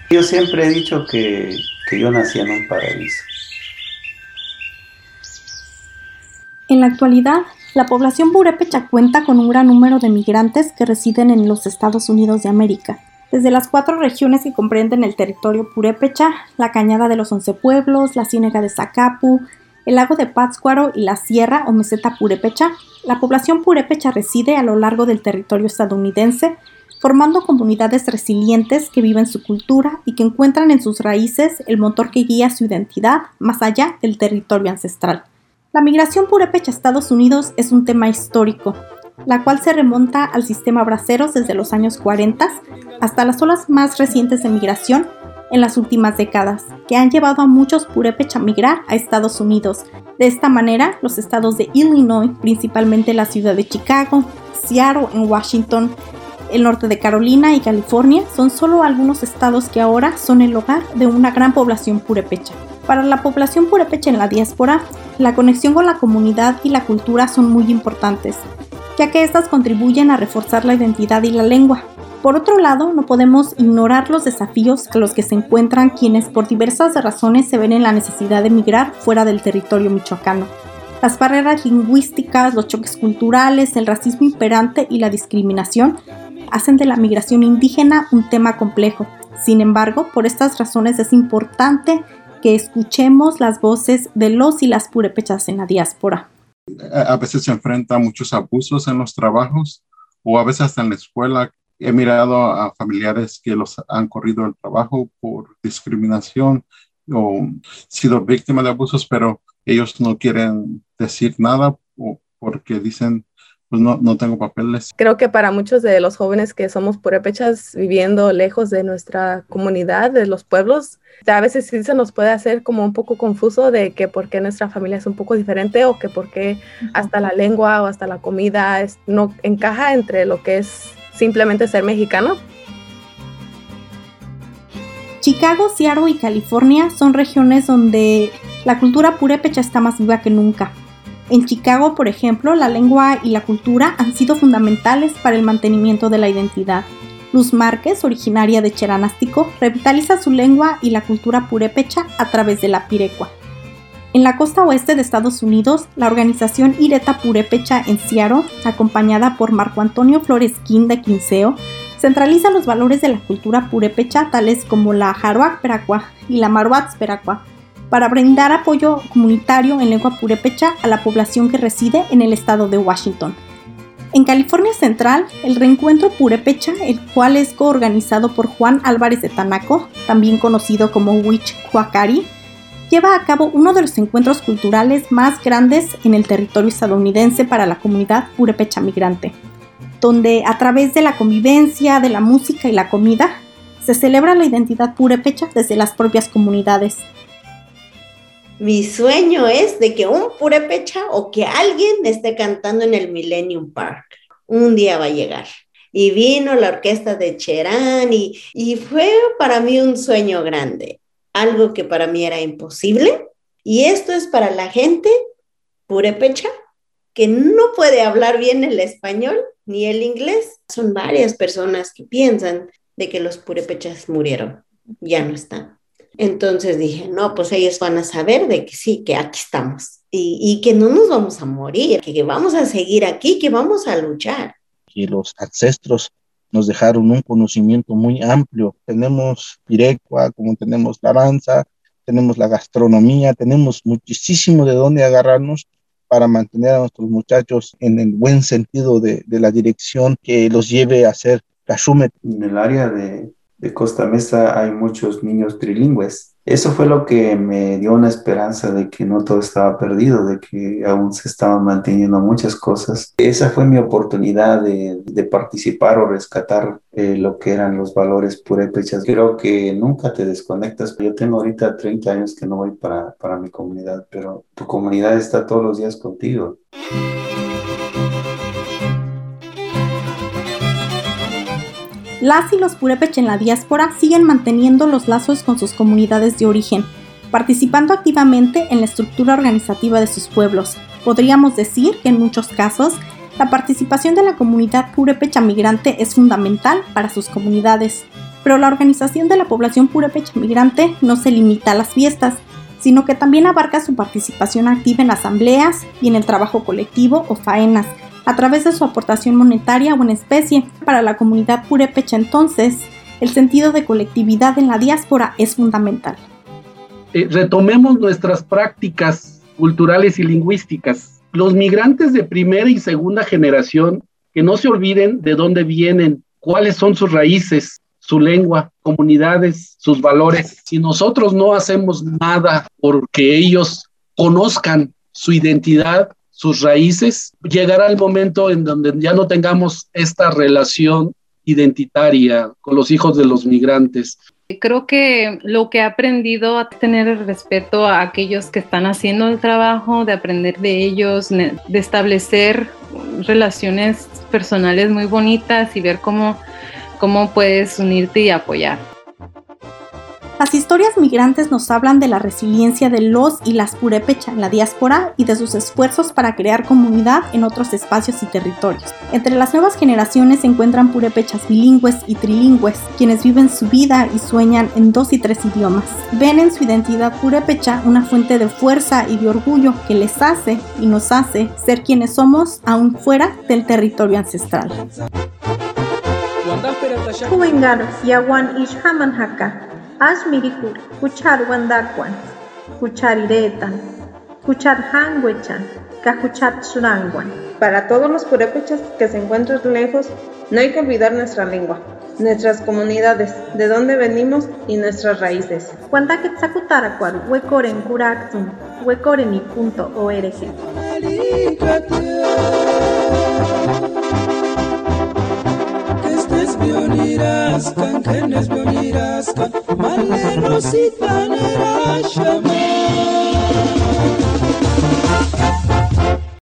Yo siempre he dicho que yo nací en un paraíso. En la actualidad, la población purépecha cuenta con un gran número de migrantes que residen en los Estados Unidos de América. Desde las 4 regiones que comprenden el territorio purépecha, la Cañada de los 11 Pueblos, la Ciénega de Zacapu, el lago de Pátzcuaro y la Sierra o Meseta Purépecha, la población purépecha reside a lo largo del territorio estadounidense, formando comunidades resilientes que viven su cultura y que encuentran en sus raíces el motor que guía su identidad más allá del territorio ancestral. La migración purépecha a Estados Unidos es un tema histórico, la cual se remonta al sistema Braceros desde los años 40 hasta las olas más recientes de migración en las últimas décadas, que han llevado a muchos purépecha a migrar a Estados Unidos. De esta manera, los estados de Illinois, principalmente la ciudad de Chicago, Seattle en Washington, el norte de Carolina y California son solo algunos estados que ahora son el hogar de una gran población purépecha. Para la población purépecha en la diáspora, la conexión con la comunidad y la cultura son muy importantes, ya que estas contribuyen a reforzar la identidad y la lengua. Por otro lado, no podemos ignorar los desafíos a los que se encuentran quienes por diversas razones se ven en la necesidad de migrar fuera del territorio michoacano. Las barreras lingüísticas, los choques culturales, el racismo imperante y la discriminación hacen de la migración indígena un tema complejo. Sin embargo, por estas razones es importante que escuchemos las voces de los y las purépechas en la diáspora. A veces se enfrenta a muchos abusos en los trabajos o a veces hasta en la escuela. He mirado a familiares que los han corrido del trabajo por discriminación o sido víctimas de abusos, pero ellos no quieren decir nada porque dicen, pues no tengo papeles. Creo que para muchos de los jóvenes que somos purépechas viviendo lejos de nuestra comunidad, de los pueblos, a veces sí se nos puede hacer como un poco confuso de que por qué nuestra familia es un poco diferente o que por qué hasta la lengua o hasta la comida no encaja entre lo que es simplemente ser mexicano. Chicago, Seattle y California son regiones donde la cultura purépecha está más viva que nunca. En Chicago, por ejemplo, la lengua y la cultura han sido fundamentales para el mantenimiento de la identidad. Luz Márquez, originaria de Cheranástico, revitaliza su lengua y la cultura purépecha a través de la pirecua. En la costa oeste de Estados Unidos, la organización Ireta Purépecha en Seattle, acompañada por Marco Antonio Flores Quín de Quinceo, centraliza los valores de la cultura purépecha tales como la Jaroac Peracua y la Maruats Peracua, para brindar apoyo comunitario en lengua purépecha a la población que reside en el estado de Washington. En California Central, el Reencuentro Purépecha, el cual es coorganizado por Juan Álvarez de Tanaco, también conocido como Huich Huacari, lleva a cabo uno de los encuentros culturales más grandes en el territorio estadounidense para la comunidad purépecha migrante, donde a través de la convivencia, de la música y la comida, se celebra la identidad purépecha desde las propias comunidades. Mi sueño es de que un purépecha o que alguien esté cantando en el Millennium Park. Un día va a llegar. Y vino la orquesta de Cherán y fue para mí un sueño grande. Algo que para mí era imposible. Y esto es para la gente purépecha que no puede hablar bien el español ni el inglés. Son varias personas que piensan de que los purépechas murieron. Ya no están. Entonces dije, no, pues ellos van a saber de que sí, que aquí estamos y que no nos vamos a morir, que vamos a seguir aquí, que vamos a luchar. Y los ancestros nos dejaron un conocimiento muy amplio. Tenemos pirecua, como tenemos la danza, tenemos la gastronomía, tenemos muchísimo de dónde agarrarnos para mantener a nuestros muchachos en el buen sentido de la dirección que los lleve a ser Cashumet. En el área de Costa Mesa hay muchos niños trilingües. Eso fue lo que me dio una esperanza de que no todo estaba perdido, de que aún se estaban manteniendo muchas cosas. Esa fue mi oportunidad de participar o rescatar lo que eran los valores purépechas. Creo que nunca te desconectas. Yo tengo ahorita 30 años que no voy para mi comunidad, pero tu comunidad está todos los días contigo. Las y los purépecha en la diáspora siguen manteniendo los lazos con sus comunidades de origen, participando activamente en la estructura organizativa de sus pueblos. Podríamos decir que en muchos casos, La participación de la comunidad purépecha migrante es fundamental para sus comunidades, pero la organización de la población purépecha migrante no se limita a las fiestas, sino que también abarca su participación activa en asambleas y en el trabajo colectivo o faenas, a través de su aportación monetaria o en especie. Para la comunidad purépecha, entonces, el sentido de colectividad en la diáspora es fundamental. Retomemos nuestras prácticas culturales y lingüísticas. Los migrantes de primera y segunda generación, que no se olviden de dónde vienen, cuáles son sus raíces, su lengua, comunidades, sus valores. Si nosotros no hacemos nada porque ellos conozcan su identidad, sus raíces, llegará el momento en donde ya no tengamos esta relación identitaria con los hijos de los migrantes. Creo que lo que he aprendido a tener respeto a aquellos que están haciendo el trabajo, de aprender de ellos, de establecer relaciones personales muy bonitas y ver cómo puedes unirte y apoyar. Las historias migrantes nos hablan de la resiliencia de los y las purépecha en la diáspora y de sus esfuerzos para crear comunidad en otros espacios y territorios. Entre las nuevas generaciones se encuentran purépechas bilingües y trilingües, quienes viven su vida y sueñan en 2 y 3 idiomas. Ven en su identidad purépecha una fuente de fuerza y de orgullo que les hace y nos hace ser quienes somos aún fuera del territorio ancestral. Huengar yawan ishhaman haka. Ashmirikul, kuchar wandakwan, kuchar iretan, kuchar hangwechan, kakuchar surangwan. Para todos los purépechas que se encuentran lejos, no hay que olvidar nuestra lengua, nuestras comunidades, de dónde venimos y nuestras raíces. Wandaketsakutarakwal, wekoren kuraktum, wekoreni.org. Bioniras kan kenes bioniras kan male rosita nera shama